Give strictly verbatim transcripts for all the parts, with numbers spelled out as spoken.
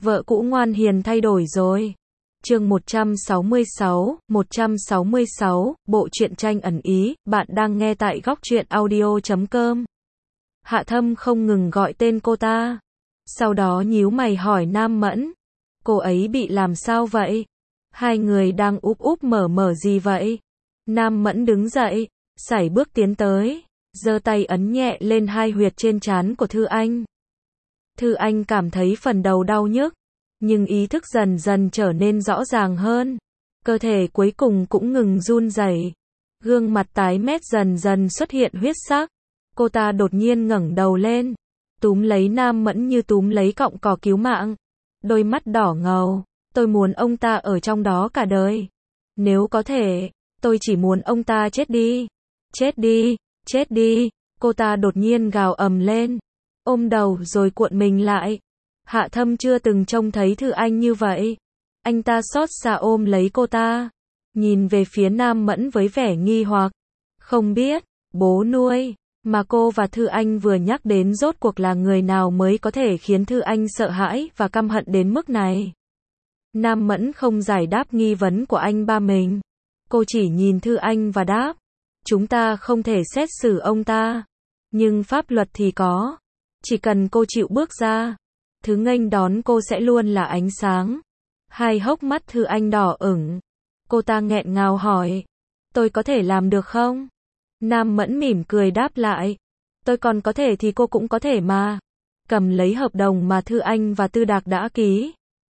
Vợ cũ ngoan hiền thay đổi rồi. Chương một trăm sáu mươi sáu, một trăm sáu mươi sáu, bộ truyện tranh ẩn ý, bạn đang nghe tại góc truyện audio chấm com. Hạ Thâm không ngừng gọi tên cô ta. Sau đó nhíu mày hỏi Nam Mẫn. Cô ấy bị làm sao vậy? Hai người đang úp úp mở mở gì vậy? Nam Mẫn đứng dậy, sải bước tiến tới, giơ tay ấn nhẹ lên hai huyệt trên trán của Thư Anh. Thư Anh cảm thấy phần đầu đau nhức, nhưng ý thức dần dần trở nên rõ ràng hơn. Cơ thể cuối cùng cũng ngừng run rẩy. Gương mặt tái mét dần dần xuất hiện huyết sắc. Cô ta đột nhiên ngẩng đầu lên, túm lấy Nam Mẫn như túm lấy cọng cỏ cứu mạng. Đôi mắt đỏ ngầu, tôi muốn ông ta ở trong đó cả đời. Nếu có thể, tôi chỉ muốn ông ta chết đi. Chết đi, chết đi. Cô ta đột nhiên gào ầm lên, ôm đầu rồi cuộn mình lại. Hạ Thâm chưa từng trông thấy Thư Anh như vậy. Anh ta xót xa ôm lấy cô ta, nhìn về phía Nam Mẫn với vẻ nghi hoặc. Không biết, bố nuôi, mà cô và Thư Anh vừa nhắc đến rốt cuộc là người nào mới có thể khiến Thư Anh sợ hãi và căm hận đến mức này. Nam Mẫn không giải đáp nghi vấn của anh ba mình. Cô chỉ nhìn Thư Anh và đáp. Chúng ta không thể xét xử ông ta. Nhưng pháp luật thì có. Chỉ cần cô chịu bước ra, thứ nghênh đón cô sẽ luôn là ánh sáng. Hai hốc mắt Thư Anh đỏ ửng. Cô ta nghẹn ngào hỏi. Tôi có thể làm được không? Nam Mẫn mỉm cười đáp lại. Tôi còn có thể thì cô cũng có thể mà. Cầm lấy hợp đồng mà Thư Anh và Tư Đạc đã ký.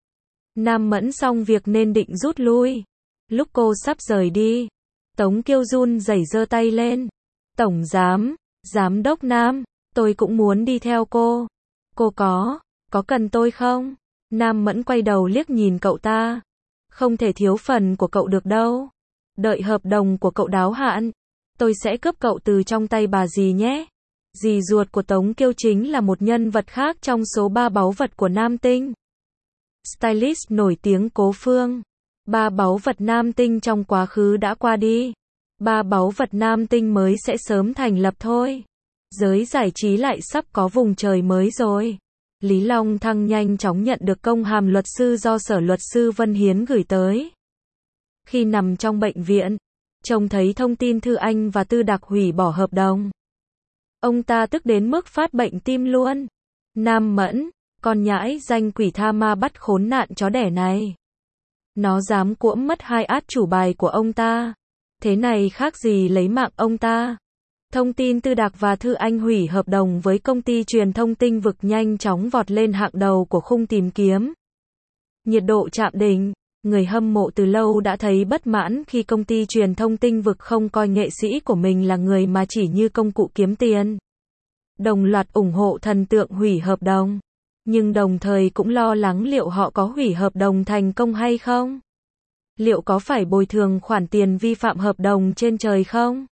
Nam Mẫn xong việc nên định rút lui. Lúc cô sắp rời đi, Tống Kiêu run rẩy giơ tay lên. Tổng giám, giám đốc Nam, tôi cũng muốn đi theo cô. Cô có, có cần tôi không? Nam Mẫn quay đầu liếc nhìn cậu ta. Không thể thiếu phần của cậu được đâu. Đợi hợp đồng của cậu đáo hạn, tôi sẽ cướp cậu từ trong tay bà dì nhé. Dì ruột của Tống Kiêu chính là một nhân vật khác trong số ba báu vật của Nam Tinh. Stylist nổi tiếng Cố Phương. Ba báu vật Nam Tinh trong quá khứ đã qua đi. Ba báu vật Nam Tinh mới sẽ sớm thành lập thôi. Giới giải trí lại sắp có vùng trời mới rồi. Lý Long Thăng nhanh chóng nhận được công hàm luật sư do Sở Luật sư Vân Hiến gửi tới. Khi nằm trong bệnh viện, trông thấy thông tin Thư Anh và Tư Đạc hủy bỏ hợp đồng. Ông ta tức đến mức phát bệnh tim luôn. Nam Mẫn, con nhãi danh quỷ tha ma bắt khốn nạn chó đẻ này. Nó dám cuỗm mất hai át chủ bài của ông ta. Thế này khác gì lấy mạng ông ta. Thông tin Tư Đạc và Thư Anh hủy hợp đồng với công ty truyền thông Tinh Vực nhanh chóng vọt lên hạng đầu của khung tìm kiếm. Nhiệt độ chạm đỉnh, người hâm mộ từ lâu đã thấy bất mãn khi công ty truyền thông Tinh Vực không coi nghệ sĩ của mình là người mà chỉ như công cụ kiếm tiền. Đồng loạt ủng hộ thần tượng hủy hợp đồng, nhưng đồng thời cũng lo lắng liệu họ có hủy hợp đồng thành công hay không? Liệu có phải bồi thường khoản tiền vi phạm hợp đồng trên trời không?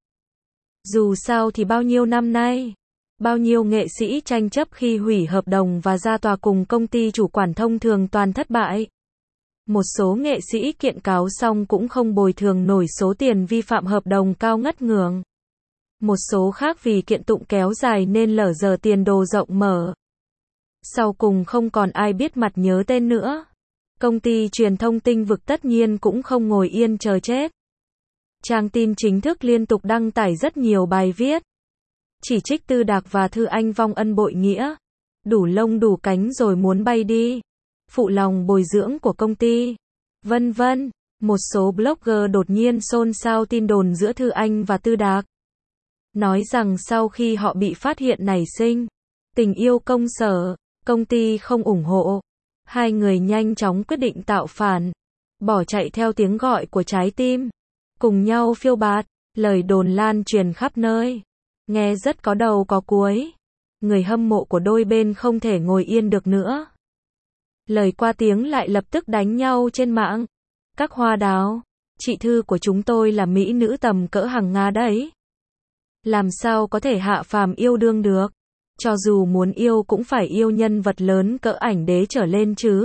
Dù sao thì bao nhiêu năm nay, bao nhiêu nghệ sĩ tranh chấp khi hủy hợp đồng và ra tòa cùng công ty chủ quản thông thường toàn thất bại. Một số nghệ sĩ kiện cáo xong cũng không bồi thường nổi số tiền vi phạm hợp đồng cao ngất ngưỡng. Một số khác vì kiện tụng kéo dài nên lở dở tiền đồ rộng mở. Sau cùng không còn ai biết mặt nhớ tên nữa. Công ty truyền thông Tinh Vực tất nhiên cũng không ngồi yên chờ chết. Trang tin chính thức liên tục đăng tải rất nhiều bài viết. Chỉ trích Tư Đạc và Thư Anh vong ân bội nghĩa. Đủ lông đủ cánh rồi muốn bay đi. Phụ lòng bồi dưỡng của công ty. Vân vân. Một số blogger đột nhiên xôn xao tin đồn giữa Thư Anh và Tư Đạc. Nói rằng sau khi họ bị phát hiện nảy sinh tình yêu công sở, công ty không ủng hộ. Hai người nhanh chóng quyết định tạo phản. Bỏ chạy theo tiếng gọi của trái tim. Cùng nhau phiêu bạt. Lời đồn lan truyền khắp nơi. Nghe rất có đầu có cuối. Người hâm mộ của đôi bên không thể ngồi yên được nữa. Lời qua tiếng lại lập tức đánh nhau trên mạng. Các hoa đào, chị Thư của chúng tôi là mỹ nữ tầm cỡ hàng Nga đấy. Làm sao có thể hạ phàm yêu đương được? Cho dù muốn yêu cũng phải yêu nhân vật lớn cỡ ảnh đế trở lên chứ.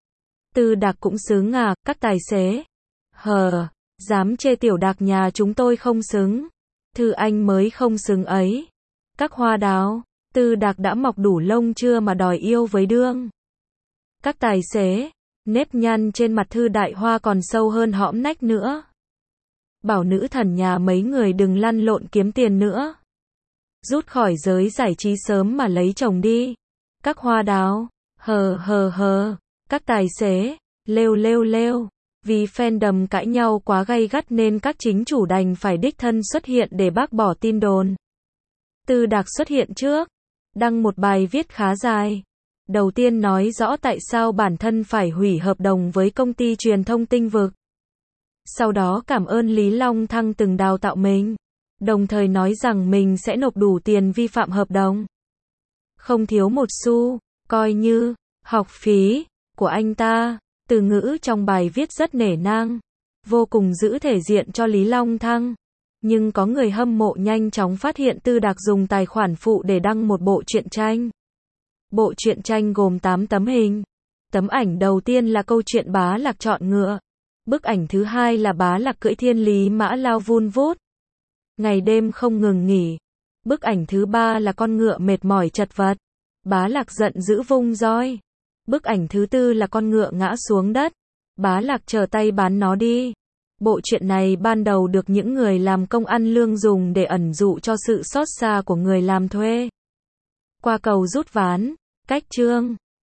Tư Đạc cũng xứng ngà, các tài xế. Hờ, dám chê tiểu Đạc nhà chúng tôi không xứng. Thư Anh mới không xứng ấy. Các hoa đào, Tư Đạc đã mọc đủ lông chưa mà đòi yêu với đương. Các tài xế, nếp nhăn trên mặt Thư Đại Hoa còn sâu hơn hõm nách nữa. Bảo nữ thần nhà mấy người đừng lăn lộn kiếm tiền nữa. Rút khỏi giới giải trí sớm mà lấy chồng đi. Các hoa đào, hờ hờ hờ. Các tài xế, lêu lêu lêu. Vì fandom cãi nhau quá gay gắt nên các chính chủ đành phải đích thân xuất hiện để bác bỏ tin đồn. Tư Đạc xuất hiện trước, đăng một bài viết khá dài. Đầu tiên nói rõ tại sao bản thân phải hủy hợp đồng với công ty truyền thông Tinh Vực. Sau đó cảm ơn Lý Long Thăng từng đào tạo mình, đồng thời nói rằng mình sẽ nộp đủ tiền vi phạm hợp đồng. Không thiếu một xu, coi như học phí của anh ta. Từ ngữ trong bài viết rất nể nang, vô cùng giữ thể diện cho Lý Long Thăng. Nhưng có người hâm mộ nhanh chóng phát hiện Tư Đạc dùng tài khoản phụ để đăng một bộ truyện tranh. Bộ truyện tranh gồm tám tấm hình. Tấm ảnh đầu tiên là câu chuyện Bá Lạc chọn ngựa. Bức ảnh thứ hai là Bá Lạc cưỡi thiên lý mã lao vun vút, ngày đêm không ngừng nghỉ. Bức ảnh thứ ba là con ngựa mệt mỏi chật vật. Bá Lạc giận dữ vung roi. Bức ảnh thứ tư là con ngựa ngã xuống đất. Bá Lạc trở tay bán nó đi. Bộ truyện này ban đầu được những người làm công ăn lương dùng để ẩn dụ cho sự xót xa của người làm thuê. Qua cầu rút ván, cách chương.